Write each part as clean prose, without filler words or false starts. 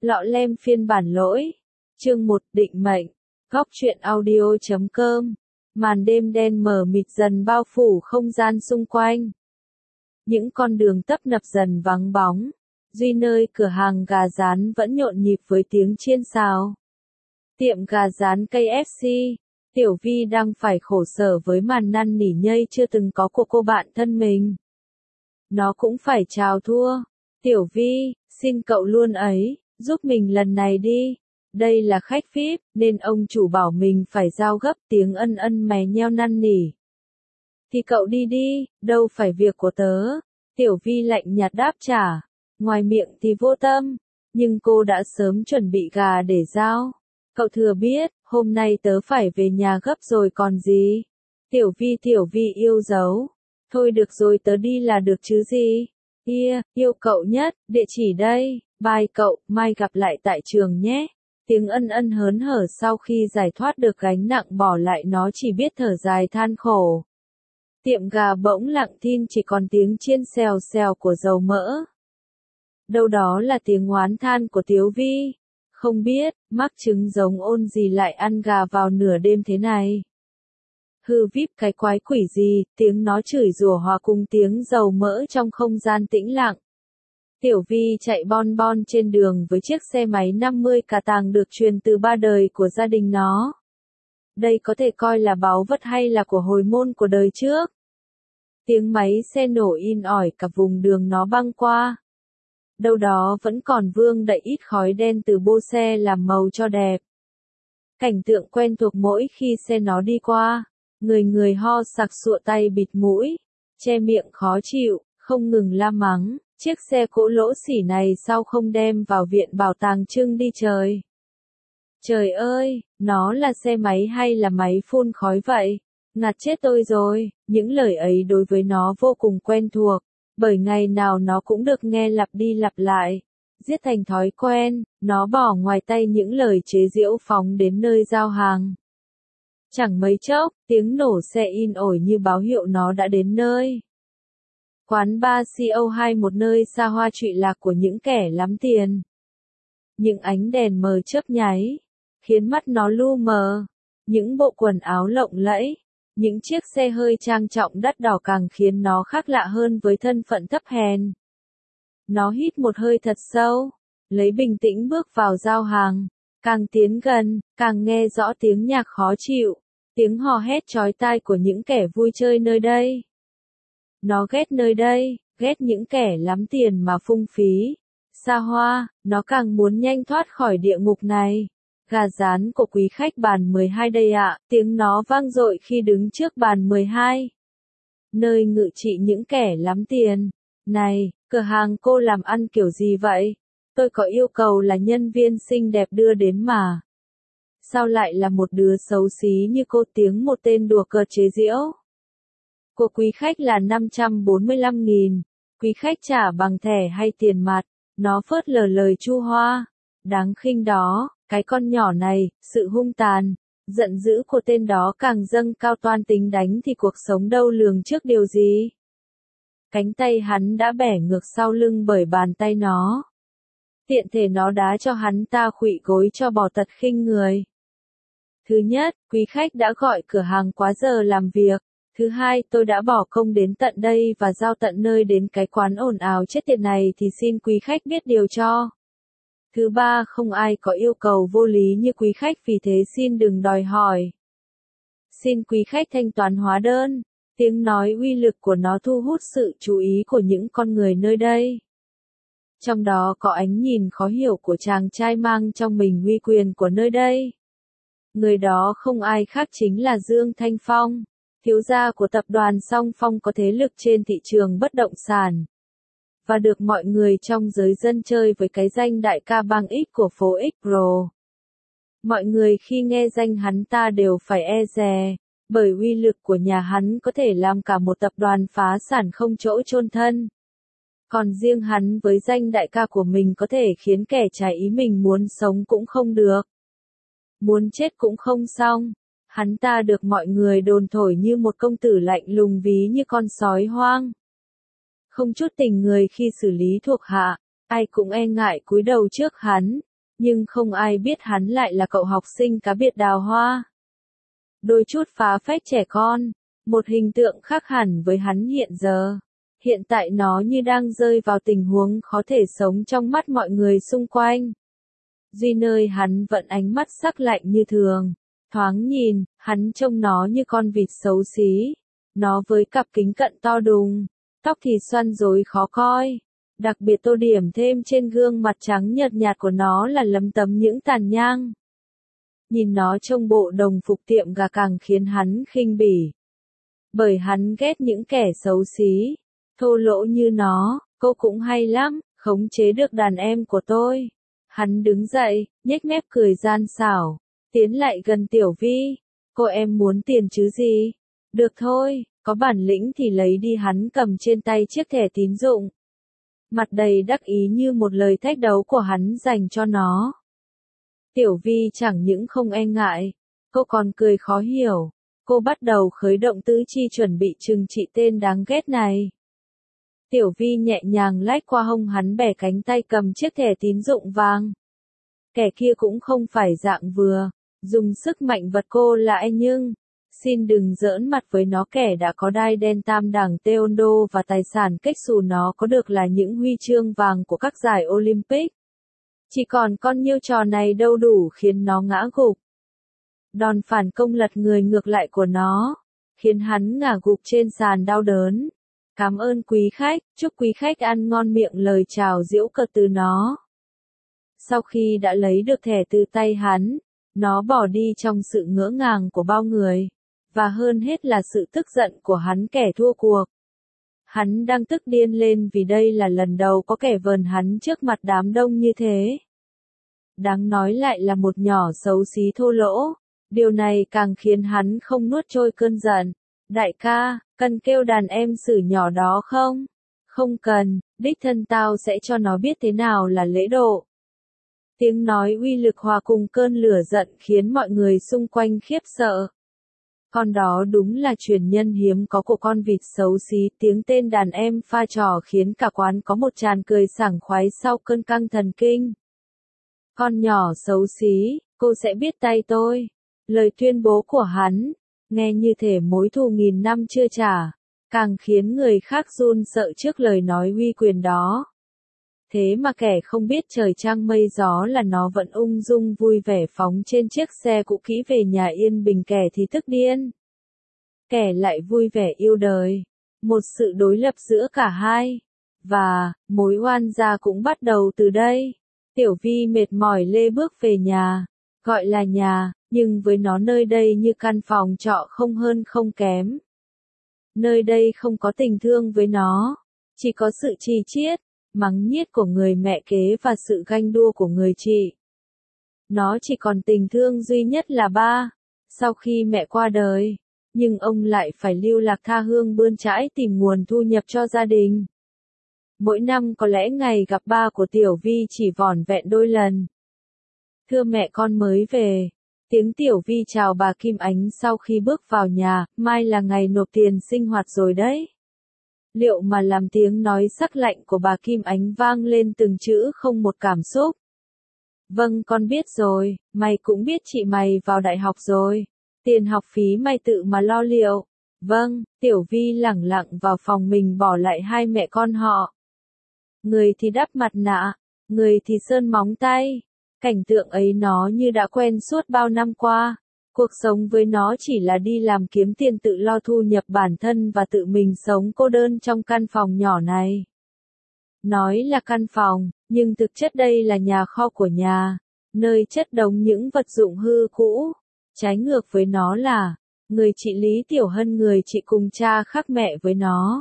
Lọ lem phiên bản lỗi. Chương 1 định mệnh. Góc truyện audio.com. Màn đêm đen mờ mịt dần bao phủ không gian xung quanh. Những con đường tấp nập dần vắng bóng. Duy nơi cửa hàng gà rán vẫn nhộn nhịp với tiếng chiên xào. Tiệm gà rán KFC. Tiểu Vi đang phải khổ sở với màn năn nỉ nhây chưa từng có của cô bạn thân mình. Nó cũng phải chào thua. Tiểu Vi, xin cậu luôn ấy, giúp mình lần này đi. Đây là khách VIP, nên ông chủ bảo mình phải giao gấp, tiếng ân ân mè nheo năn nỉ. Thì cậu đi đi, đâu phải việc của tớ. Tiểu Vi lạnh nhạt đáp trả. Ngoài miệng thì vô tâm, nhưng cô đã sớm chuẩn bị gà để giao. Cậu thừa biết, hôm nay tớ phải về nhà gấp rồi còn gì. Tiểu Vi yêu dấu. Thôi được rồi, tớ đi là được chứ gì. Yêu cậu nhất, địa chỉ đây. Bye cậu, mai gặp lại tại trường nhé. Tiếng ân ân hớn hở sau khi giải thoát được gánh nặng bỏ lại, nó chỉ biết thở dài than khổ. Tiệm gà bỗng lặng thinh, chỉ còn tiếng chiên xèo xèo của dầu mỡ. Đâu đó là tiếng oán than của Tiểu Vi. Không biết, mắc chứng giống ôn gì lại ăn gà vào nửa đêm thế này. Hư víp cái quái quỷ gì, tiếng nó chửi rủa hòa cùng tiếng dầu mỡ trong không gian tĩnh lặng. Tiểu Vi chạy bon bon trên đường với chiếc xe máy 50 cà tàng được truyền từ ba đời của gia đình nó. Đây có thể coi là báu vật hay là của hồi môn của đời trước. Tiếng máy xe nổ in ỏi cả vùng đường nó băng qua. Đâu đó vẫn còn vương đậy ít khói đen từ bô xe làm màu cho đẹp. Cảnh tượng quen thuộc mỗi khi xe nó đi qua. Người ho sặc sụa, tay bịt mũi, che miệng khó chịu, không ngừng la mắng. Chiếc xe cỗ lỗ xỉ này sao không đem vào viện bảo tàng trưng đi trời. Trời ơi, nó là xe máy hay là máy phun khói vậy? Ngạt chết tôi rồi. Những lời ấy đối với nó vô cùng quen thuộc, bởi ngày nào nó cũng được nghe lặp đi lặp lại. Giết thành thói quen, nó bỏ ngoài tay những lời chế giễu phóng đến nơi giao hàng. Chẳng mấy chốc, tiếng nổ xe in ỏi như báo hiệu nó đã đến nơi. Quán bar CO2, một nơi xa hoa trụy lạc của những kẻ lắm tiền. Những ánh đèn mờ chớp nháy, khiến mắt nó lu mờ. Những bộ quần áo lộng lẫy, những chiếc xe hơi trang trọng đắt đỏ càng khiến nó khác lạ hơn với thân phận thấp hèn. Nó hít một hơi thật sâu, lấy bình tĩnh bước vào giao hàng. Càng tiến gần, càng nghe rõ tiếng nhạc khó chịu, tiếng hò hét chói tai của những kẻ vui chơi nơi đây. Nó ghét nơi đây, ghét những kẻ lắm tiền mà phung phí, xa hoa, nó càng muốn nhanh thoát khỏi địa ngục này. Gà rán của quý khách bàn 12 đây ạ, tiếng nó vang dội khi đứng trước bàn 12. Nơi ngự trị những kẻ lắm tiền. Này, cửa hàng cô làm ăn kiểu gì vậy? Tôi có yêu cầu là nhân viên xinh đẹp đưa đến mà. Sao lại là một đứa xấu xí như cô? Tiếng một tên đùa cợt chế giễu. Của quý khách là 545.000. Quý khách trả bằng thẻ hay tiền mặt? Nó phớt lờ lời Chu Hoa. Đáng khinh đó, cái con nhỏ này, sự hung tàn, giận dữ của tên đó càng dâng cao, toan tính đánh thì cuộc sống đâu lường trước điều gì. Cánh tay hắn đã bẻ ngược sau lưng bởi bàn tay nó. Tiện thể nó đá cho hắn ta khuỵu gối cho bỏ tật khinh người. Thứ nhất, quý khách đã gọi cửa hàng quá giờ làm việc. Thứ hai, tôi đã bỏ công đến tận đây và giao tận nơi đến cái quán ồn ào chết tiệt này thì xin quý khách biết điều cho. Thứ ba, không ai có yêu cầu vô lý như quý khách, vì thế xin đừng đòi hỏi. Xin quý khách thanh toán hóa đơn. Tiếng nói uy lực của nó thu hút sự chú ý của những con người nơi đây. Trong đó có ánh nhìn khó hiểu của chàng trai mang trong mình uy quyền của nơi đây. Người đó không ai khác chính là Dương Thanh Phong, thiếu gia của tập đoàn Song Phong có thế lực trên thị trường bất động sản. Và được mọi người trong giới dân chơi với cái danh đại ca bang X của phố X Pro. Mọi người khi nghe danh hắn ta đều phải e dè, bởi uy lực của nhà hắn có thể làm cả một tập đoàn phá sản không chỗ chôn thân. Còn riêng hắn với danh đại ca của mình có thể khiến kẻ trái ý mình muốn sống cũng không được. Muốn chết cũng không xong. Hắn ta được mọi người đồn thổi như một công tử lạnh lùng, ví như con sói hoang. Không chút tình người khi xử lý thuộc hạ, ai cũng e ngại cúi đầu trước hắn. nhưng không ai biết hắn lại là cậu học sinh cá biệt đào hoa. Đôi chút phá phách trẻ con, một hình tượng khác hẳn với hắn hiện giờ. Hiện tại nó như đang rơi vào tình huống khó thể sống trong mắt mọi người xung quanh. Duy nơi hắn vẫn ánh mắt sắc lạnh như thường. Thoáng nhìn, hắn trông nó như con vịt xấu xí. Nó với cặp kính cận to đùng, tóc thì xoăn rối khó coi. Đặc biệt tô điểm thêm trên gương mặt trắng nhợt nhạt của nó là lấm tấm những tàn nhang. Nhìn nó trong bộ đồng phục tiệm gà càng khiến hắn khinh bỉ. Bởi hắn ghét những kẻ xấu xí, thô lỗ như nó. Cô cũng hay lắm, khống chế được đàn em của tôi. Hắn đứng dậy, nhếch mép cười gian xảo, tiến lại gần Tiểu Vi. Cô em muốn tiền chứ gì? Được thôi, có bản lĩnh thì lấy đi. Hắn cầm trên tay chiếc thẻ tín dụng. Mặt đầy đắc ý như một lời thách đấu của hắn dành cho nó. Tiểu Vi chẳng những không e ngại, cô còn cười khó hiểu. Cô bắt đầu khởi động tứ chi chuẩn bị trừng trị tên đáng ghét này. Tiểu Vi nhẹ nhàng lách qua hông hắn, bẻ cánh tay cầm chiếc thẻ tín dụng vàng. Kẻ kia cũng không phải dạng vừa, dùng sức mạnh vật cô lại nhưng, xin đừng giỡn mặt với nó. Kẻ đã có đai đen tam đẳng taekwondo và tài sản cách xù nó có được là những huy chương vàng của các giải Olympic. Chỉ còn con nhiêu trò này đâu đủ khiến nó ngã gục. Đòn phản công lật người ngược lại của nó, khiến hắn ngả gục trên sàn đau đớn. Cảm ơn quý khách, chúc quý khách ăn ngon miệng, lời chào giễu cợt từ nó. Sau khi đã lấy được thẻ từ tay hắn, nó bỏ đi trong sự ngỡ ngàng của bao người, và hơn hết là sự tức giận của hắn, kẻ thua cuộc. Hắn đang tức điên lên vì đây là lần đầu có kẻ vờn hắn trước mặt đám đông như thế. Đáng nói lại là một nhỏ xấu xí thô lỗ, điều này càng khiến hắn không nuốt trôi cơn giận. Đại ca, cần kêu đàn em xử nhỏ đó không? Không cần, đích thân tao sẽ cho nó biết thế nào là lễ độ. Tiếng nói uy lực hòa cùng cơn lửa giận khiến mọi người xung quanh khiếp sợ. Con đó đúng là truyền nhân hiếm có của con vịt xấu xí. Tiếng tên đàn em pha trò khiến cả quán có một tràng cười sảng khoái sau cơn căng thần kinh. Con nhỏ xấu xí, cô sẽ biết tay tôi. Lời tuyên bố của hắn, nghe như thể mối thù nghìn năm chưa trả, càng khiến người khác run sợ trước lời nói uy quyền đó. Thế mà kẻ không biết trời trăng mây gió là nó vẫn ung dung vui vẻ phóng trên chiếc xe cũ kỹ về nhà yên bình. Kẻ thì tức điên, kẻ lại vui vẻ yêu đời. Một sự đối lập giữa cả hai. Và, mối oan gia cũng bắt đầu từ đây. Tiểu Vi mệt mỏi lê bước về nhà. Gọi là nhà, nhưng với nó nơi đây như căn phòng trọ không hơn không kém. Nơi đây không có tình thương với nó, chỉ có sự chi chiết, mắng nhiếc của người mẹ kế và sự ganh đua của người chị. Nó chỉ còn tình thương duy nhất là ba, sau khi mẹ qua đời, nhưng ông lại phải lưu lạc tha hương bươn chải tìm nguồn thu nhập cho gia đình. Mỗi năm có lẽ ngày gặp ba của Tiểu Vi chỉ vỏn vẹn đôi lần. Thưa mẹ, con mới về. Tiếng Tiểu Vi chào bà Kim Ánh sau khi bước vào nhà. Mai là ngày nộp tiền sinh hoạt rồi đấy. Liệu mà làm tiếng nói sắc lạnh của bà Kim Ánh vang lên từng chữ không một cảm xúc. Vâng, con biết rồi. Mày cũng biết chị mày vào đại học rồi. Tiền học phí mày tự mà lo liệu. Vâng. Tiểu Vi lẳng lặng vào phòng mình, bỏ lại hai mẹ con họ. Người thì đắp mặt nạ, người thì sơn móng tay. Cảnh tượng ấy nó như đã quen suốt bao năm qua. Cuộc sống với nó chỉ là đi làm kiếm tiền, tự lo thu nhập bản thân và tự mình sống cô đơn trong căn phòng nhỏ này. Nói là căn phòng, nhưng thực chất đây là nhà kho của nhà, nơi chất đống những vật dụng hư cũ. Trái ngược với nó là, người chị Lý Tiểu Hân, người chị cùng cha khác mẹ với nó.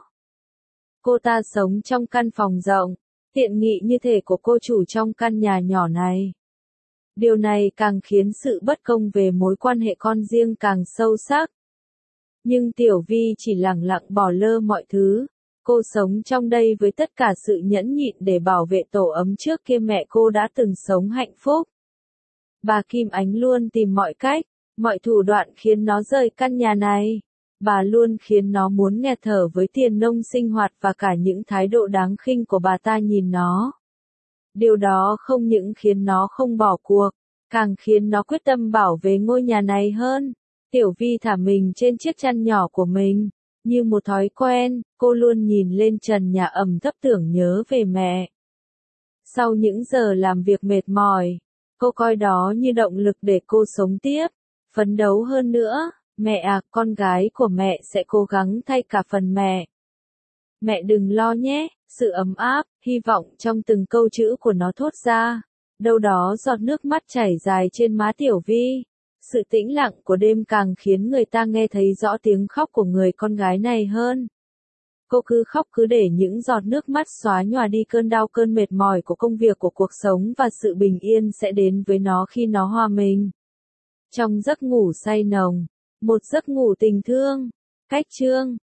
Cô ta sống trong căn phòng rộng, tiện nghị như thể của cô chủ trong căn nhà nhỏ này. Điều này càng khiến sự bất công về mối quan hệ con riêng càng sâu sắc. Nhưng Tiểu Vi chỉ lẳng lặng bỏ lơ mọi thứ. Cô sống trong đây với tất cả sự nhẫn nhịn để bảo vệ tổ ấm trước kia mẹ cô đã từng sống hạnh phúc. Bà Kim Ánh luôn tìm mọi cách, mọi thủ đoạn khiến nó rời căn nhà này. Bà luôn khiến nó muốn nghẹt thở với tiền nông sinh hoạt và cả những thái độ đáng khinh của bà ta nhìn nó. Điều đó không những khiến nó không bỏ cuộc, càng khiến nó quyết tâm bảo vệ ngôi nhà này hơn. Tiểu Vi thả mình trên chiếc chăn nhỏ của mình. Như một thói quen, cô luôn nhìn lên trần nhà ẩm thấp tưởng nhớ về mẹ. Sau những giờ làm việc mệt mỏi, cô coi đó như động lực để cô sống tiếp, phấn đấu hơn nữa. Mẹ à, con gái của mẹ sẽ cố gắng thay cả phần mẹ. Mẹ đừng lo nhé, sự ấm áp, hy vọng trong từng câu chữ của nó thốt ra. Đâu đó giọt nước mắt chảy dài trên má Tiểu Vi. Sự tĩnh lặng của đêm càng khiến người ta nghe thấy rõ tiếng khóc của người con gái này hơn. Cô cứ khóc cứ để những giọt nước mắt xóa nhòa đi cơn đau cơn mệt mỏi của công việc của cuộc sống và sự bình yên sẽ đến với nó khi nó hòa mình. Trong giấc ngủ say nồng, một giấc ngủ tình thương. Cách chương